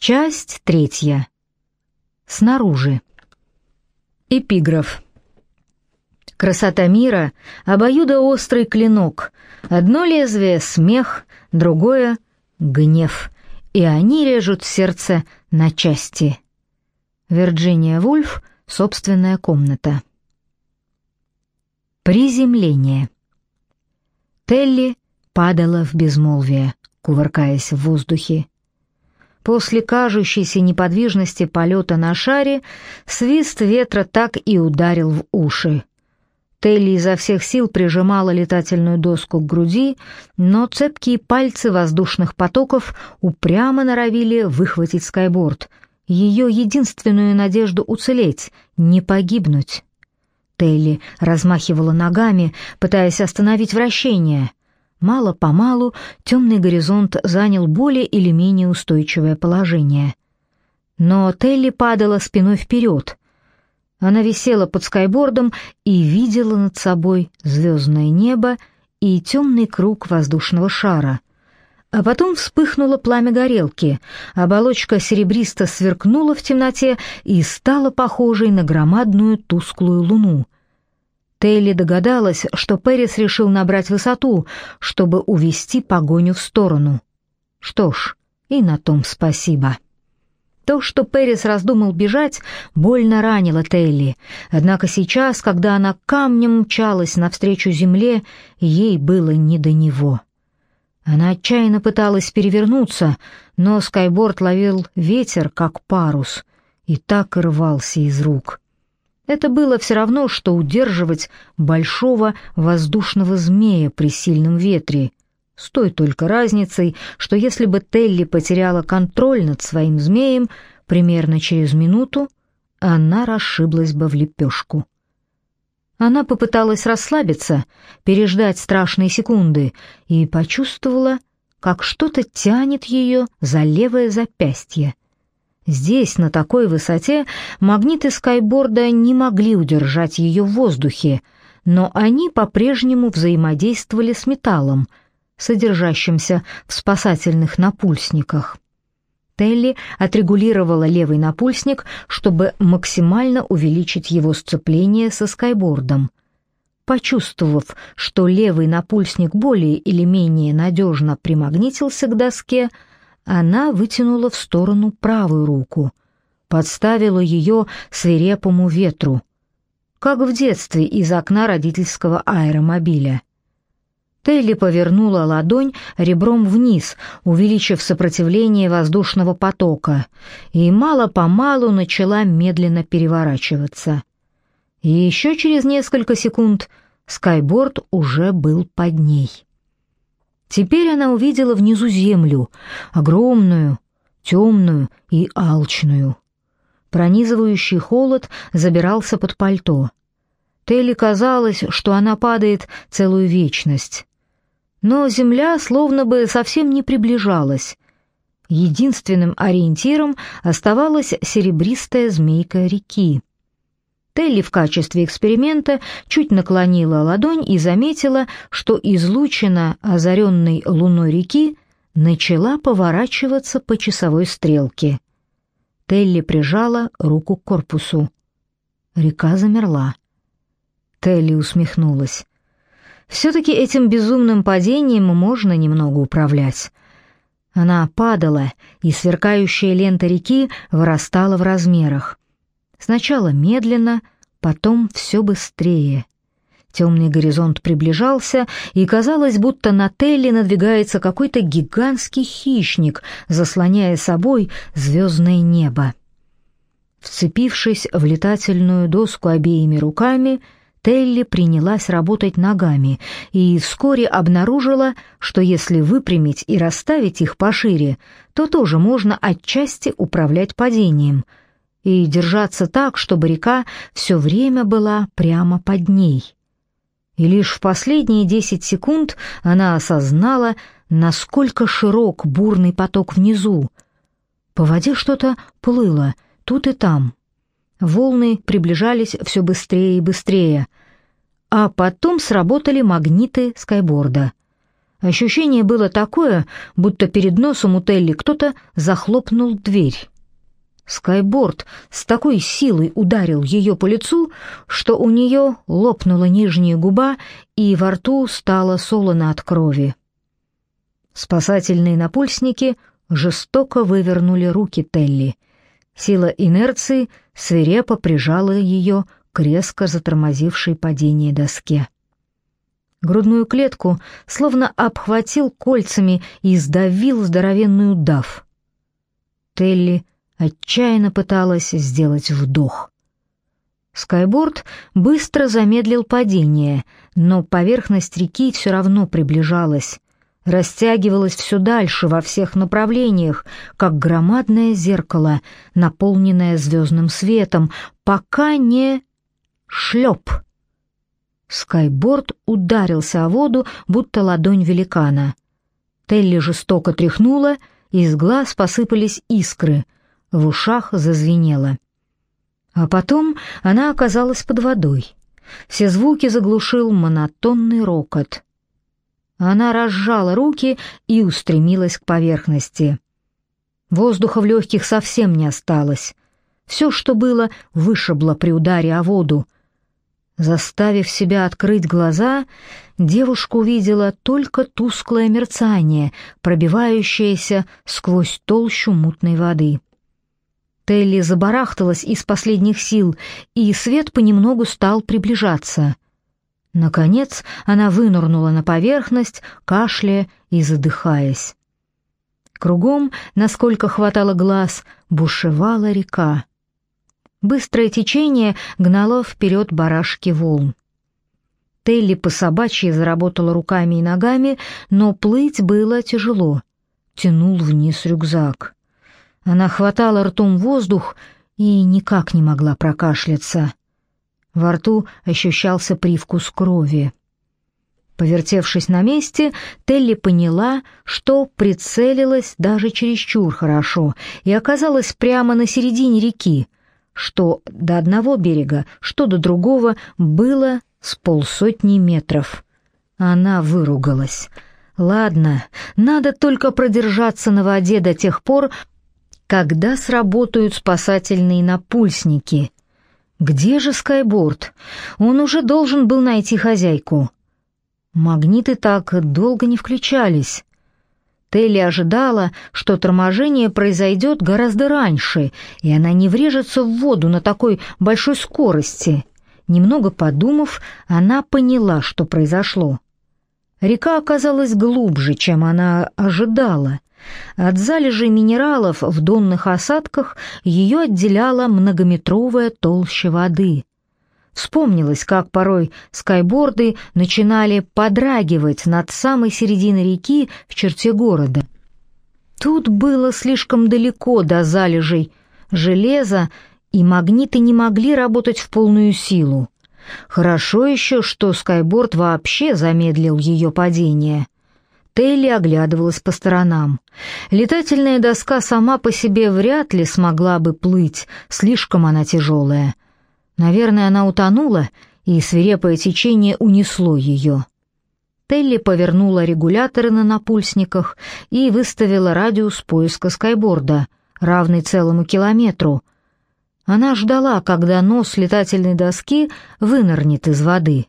Часть 3. Снаружи. Эпиграф. Красота мира — обоюдоострый клинок. Одно лезвие — смех, другое — гнев, и они режут сердце на части. Вирджиния Вульф. Собственная комната. Приземление. Телли падала в безмолвие, кувыркаясь в воздухе. После кажущейся неподвижности полета на шаре свист ветра так и ударил в уши. Телли изо всех сил прижимала летательную доску к груди, но цепкие пальцы воздушных потоков упрямо норовили выхватить скайборд, ее единственную надежду уцелеть, не погибнуть. Телли размахивала ногами, пытаясь остановить вращение. Мало-помалу темный горизонт занял более или менее устойчивое положение. Но Телли падала спиной вперед. Она висела под скайбордом и видела над собой звездное небо и темный круг воздушного шара. А потом вспыхнуло пламя горелки, оболочка серебристо сверкнула в темноте и стала похожей на громадную тусклую луну. Телли догадалась, что Пэрис решил набрать высоту, чтобы увести погоню в сторону. Что ж, и на том спасибо. То, что Пэрис раздумал бежать, больно ранило Телли, однако сейчас, когда она камнем мчалась навстречу земле, ей было не до него. Она отчаянно пыталась перевернуться, но скайборд ловил ветер, как парус, и так и рвался из рук. Это было все равно, что удерживать большого воздушного змея при сильном ветре, с той только разницей, что если бы Телли потеряла контроль над своим змеем, примерно через минуту она расшиблась бы в лепешку. Она попыталась расслабиться, переждать страшные секунды, и почувствовала, как что-то тянет ее за левое запястье. Здесь, на такой высоте, магниты скайборда не могли удержать ее в воздухе, но они по-прежнему взаимодействовали с металлом, содержащимся в спасательных напульсниках. Телли отрегулировала левый напульсник, чтобы максимально увеличить его сцепление со скайбордом. Почувствовав, что левый напульсник более или менее надежно примагнитился к доске, она вытянула в сторону правую руку, подставила ее свирепому ветру, как в детстве из окна родительского аэромобиля. Телли повернула ладонь ребром вниз, увеличив сопротивление воздушного потока, и мало-помалу начала медленно переворачиваться. И еще через несколько секунд скайборд уже был под ней. Теперь она увидела внизу землю, огромную, темную и алчную. Пронизывающий холод забирался под пальто. Телли казалось, что она падает целую вечность. Но земля словно бы совсем не приближалась. Единственным ориентиром оставалась серебристая змейка реки. Телли в качестве эксперимента чуть наклонила ладонь и заметила, что излучина озаренной луной реки начала поворачиваться по часовой стрелке. Телли прижала руку к корпусу. Река замерла. Телли усмехнулась. Все-таки этим безумным падением можно немного управлять. Она падала, и сверкающая лента реки вырастала в размерах. Сначала медленно, потом все быстрее. Темный горизонт приближался, и казалось, будто на Телли надвигается какой-то гигантский хищник, заслоняя собой звездное небо. Вцепившись в летательную доску обеими руками, Телли принялась работать ногами и вскоре обнаружила, что если выпрямить и расставить их пошире, то тоже можно отчасти управлять падением и держаться так, чтобы река все время была прямо под ней. И лишь в последние 10 секунд она осознала, насколько широк бурный поток внизу. По воде что-то плыло тут и там. Волны приближались все быстрее и быстрее, а потом сработали магниты скайборда. Ощущение было такое, будто перед носом у Телли кто-то захлопнул дверь. Скайборд с такой силой ударил ее по лицу, что у нее лопнула нижняя губа и во рту стало солоно от крови. Спасательные напульсники жестоко вывернули руки Телли. Сила инерции свирепо прижала ее к резко затормозившей падение доске. Грудную клетку словно обхватил кольцами и сдавил здоровенный удав. Телли отчаянно пыталась сделать вдох. Скайборд быстро замедлил падение, но поверхность реки все равно приближалась, растягивалась все дальше во всех направлениях, как громадное зеркало, наполненное звездным светом, пока не шлеп. Скайборд ударился о воду, будто ладонь великана. Телли жестоко тряхнула, из глаз посыпались искры, в ушах зазвенело. А потом она оказалась под водой. Все звуки заглушил монотонный рокот. Она разжала руки и устремилась к поверхности. Воздуха в легких совсем не осталось. Все, что было, вышибло при ударе о воду. Заставив себя открыть глаза, девушка увидела только тусклое мерцание, пробивающееся сквозь толщу мутной воды. Телли забарахталась из последних сил, и свет понемногу стал приближаться. Наконец она вынырнула на поверхность, кашляя и задыхаясь. Кругом, насколько хватало глаз, бушевала река. Быстрое течение гнало вперед барашки волн. Телли по-собачьи заработала руками и ногами, но плыть было тяжело. Тянул вниз рюкзак. Она хватала ртом воздух и никак не могла прокашляться. Во рту ощущался привкус крови. Повертевшись на месте, Телли поняла, что прицелилась даже чересчур хорошо и оказалась прямо на середине реки, что до одного берега, что до другого было с 50 метров. Она выругалась. Ладно, надо только продержаться на воде до тех пор, когда сработают спасательные напульсники. Где же Скайборд? Он уже должен был найти хозяйку. Магниты так долго не включались. Телли ожидала, что торможение произойдет гораздо раньше, и она не врежется в воду на такой большой скорости. Немного подумав, она поняла, что произошло. Река оказалась глубже, чем она ожидала. От залежей минералов в донных осадках ее отделяла многометровая толща воды. Вспомнилось, как порой скайборды начинали подрагивать над самой серединой реки в черте города. Тут было слишком далеко до залежей железа, и магниты не могли работать в полную силу. Хорошо еще, что скайборд вообще замедлил ее падение. Телли оглядывалась по сторонам. Летательная доска сама по себе вряд ли смогла бы плыть, слишком она тяжелая. Наверное, она утонула, и свирепое течение унесло ее. Телли повернула регуляторы на напульсниках и выставила радиус поиска скайборда, равный целому километру. Она ждала, когда нос летательной доски вынырнет из воды.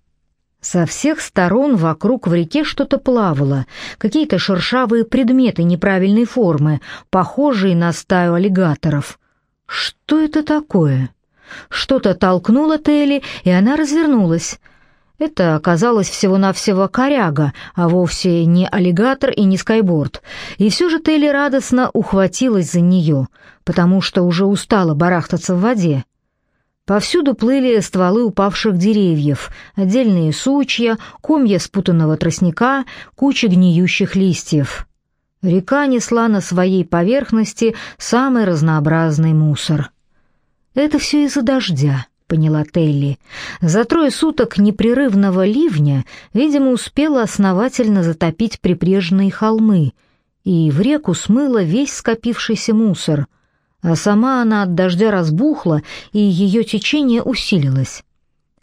Со всех сторон вокруг в реке что-то плавало, какие-то шершавые предметы неправильной формы, похожие на стаю аллигаторов. Что это такое? Что-то толкнуло Телли, и она развернулась. Это оказалось всего-навсего коряга, а вовсе не аллигатор и не скайборд. И все же Телли радостно ухватилась за нее, потому что уже устала барахтаться в воде. Повсюду плыли стволы упавших деревьев, отдельные сучья, комья спутанного тростника, кучи гниющих листьев. Река несла на своей поверхности самый разнообразный мусор. «Это все из-за дождя», — поняла Телли. За 3 суток непрерывного ливня, видимо, успела основательно затопить прибрежные холмы, и в реку смыло весь скопившийся мусор, а сама она от дождя разбухла, и ее течение усилилось.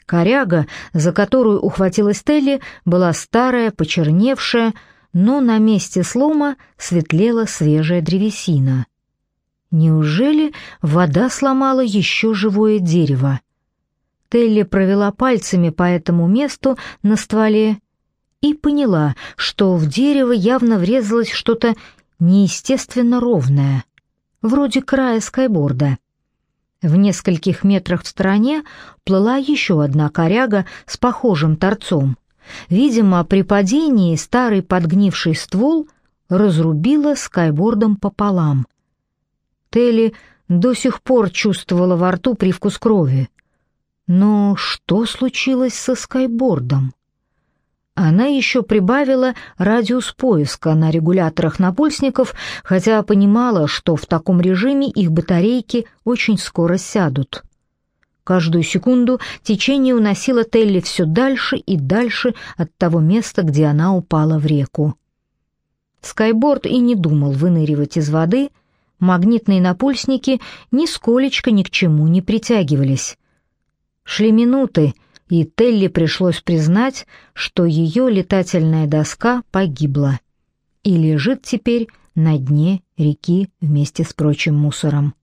Коряга, за которую ухватилась Телли, была старая, почерневшая, но на месте слома светлела свежая древесина. Неужели вода сломала еще живое дерево? Телли провела пальцами по этому месту на стволе и поняла, что в дерево явно врезалось что-то неестественно ровное, вроде края скайборда. В нескольких метрах в стороне плыла еще одна коряга с похожим торцом. Видимо, при падении старый подгнивший ствол разрубило скайбордом пополам. Телли до сих пор чувствовала во рту привкус крови. Но что случилось со скайбордом? Она еще прибавила радиус поиска на регуляторах напульсников, хотя понимала, что в таком режиме их батарейки очень скоро сядут. Каждую секунду течение уносило Телли все дальше и дальше от того места, где она упала в реку. Скайборд и не думал выныривать из воды, магнитные напульсники нисколечко ни к чему не притягивались. Шли минуты, и Телли пришлось признать, что ее летательная доска погибла и лежит теперь на дне реки вместе с прочим мусором.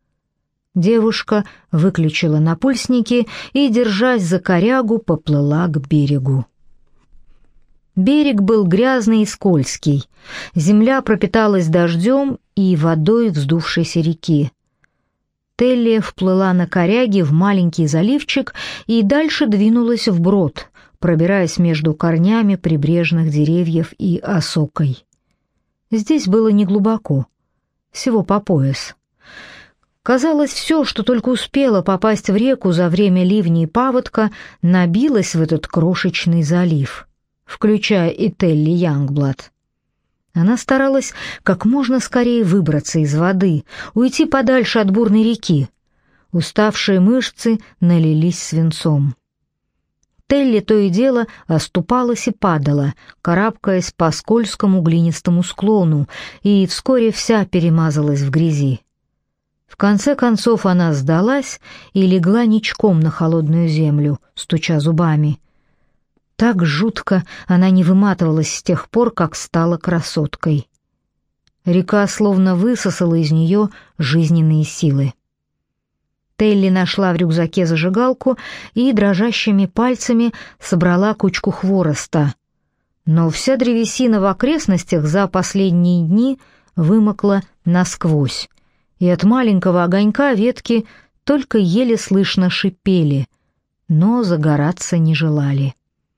Девушка выключила напульсники и, держась за корягу, поплыла к берегу. Берег был грязный и скользкий, земля пропиталась дождем и водой вздувшейся реки. Телли вплыла на коряге в маленький заливчик и дальше двинулась вброд, пробираясь между корнями прибрежных деревьев и осокой. Здесь было неглубоко, всего по пояс. Казалось, все, что только успело попасть в реку за время ливней и паводка, набилось в этот крошечный залив, включая и Телли Янгблад. Она старалась как можно скорее выбраться из воды, уйти подальше от бурной реки. Уставшие мышцы налились свинцом. Телли то и дело оступалась и падала, карабкаясь по скользкому глинистому склону, и вскоре вся перемазалась в грязи. В конце концов она сдалась и легла ничком на холодную землю, стуча зубами. Так жутко она не выматывалась с тех пор, как стала красоткой. Река словно высосала из нее жизненные силы. Телли нашла в рюкзаке зажигалку и дрожащими пальцами собрала кучку хвороста. Но вся древесина в окрестностях за последние дни вымокла насквозь, и от маленького огонька ветки только еле слышно шипели, но загораться не желали.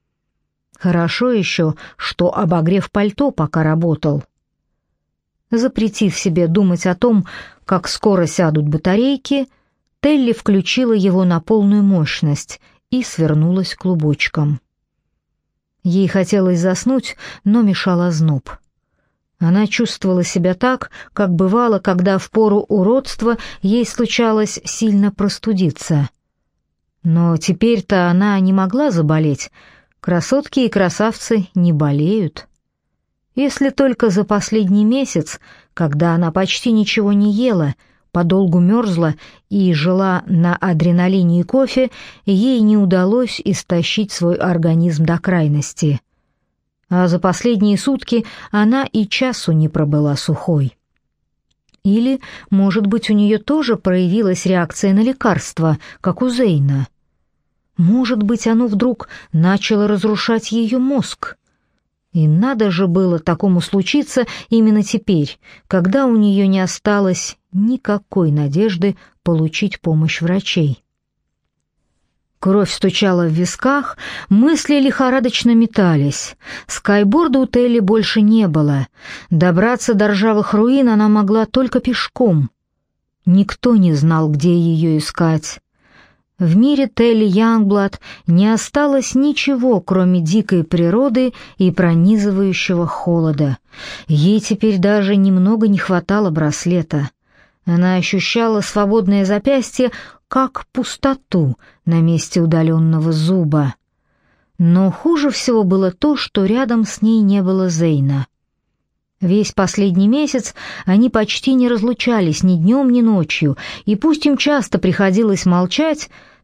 Хорошо еще, что обогрев пальто пока работал. Запретив себе думать о том, как скоро сядут батарейки, Телли включила его на полную мощность и свернулась клубочком. Ей хотелось заснуть, но мешал озноб. Она чувствовала себя так, как бывало, когда в пору уродства ей случалось сильно простудиться. Но теперь-то она не могла заболеть. Красотки и красавцы не болеют. Если только за последний месяц, когда она почти ничего не ела, подолгу мерзла и жила на адреналине и кофе, ей не удалось истощить свой организм до крайности. А за последние сутки она и часу не пробыла сухой. Или, может быть, у нее тоже проявилась реакция на лекарство, как у Зейна. Может быть, оно вдруг начало разрушать ее мозг. И надо же было такому случиться именно теперь, когда у нее не осталось никакой надежды получить помощь врачей. Кровь стучала в висках, мысли лихорадочно метались. Скайборда у Телли больше не было. Добраться до ржавых руин она могла только пешком. Никто не знал, где ее искать. В мире Телли Янгблад не осталось ничего, кроме дикой природы и пронизывающего холода. Ей теперь даже немного не хватало браслета. Она ощущала свободное запястье, как пустоту на месте удаленного зуба. Но хуже всего было то, что рядом с ней не было Зейна. Весь последний месяц они почти не разлучались ни днем, ни ночью, и пусть им часто приходилось молчать,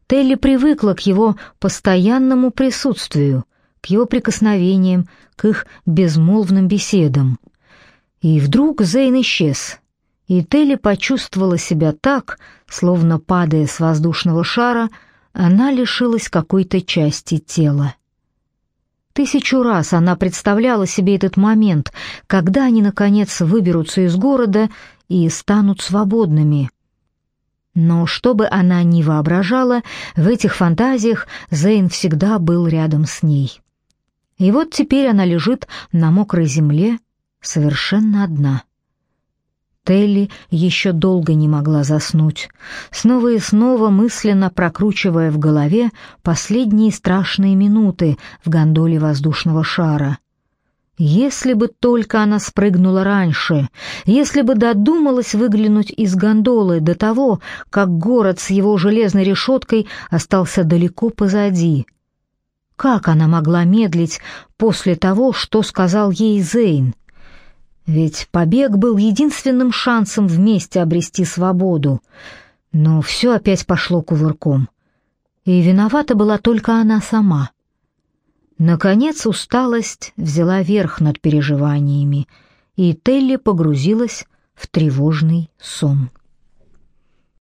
Телли привыкла к его постоянному присутствию, к его прикосновениям, к их безмолвным беседам. И вдруг Зейн исчез, и Телли почувствовала себя так, словно, падая с воздушного шара, она лишилась какой-то части тела. 1000 раз она представляла себе этот момент, когда они, наконец, выберутся из города и станут свободными. Но что бы она ни воображала, в этих фантазиях Зейн всегда был рядом с ней. И вот теперь она лежит на мокрой земле, совершенно одна. Телли еще долго не могла заснуть, снова и снова мысленно прокручивая в голове последние страшные минуты в гондоле воздушного шара. Если бы только она спрыгнула раньше, если бы додумалась выглянуть из гондолы до того, как город с его железной решеткой остался далеко позади. Как она могла медлить после того, что сказал ей Зейн? Ведь побег был единственным шансом вместе обрести свободу. Но все опять пошло кувырком. И виновата была только она сама. Наконец усталость взяла верх над переживаниями, и Телли погрузилась в тревожный сон.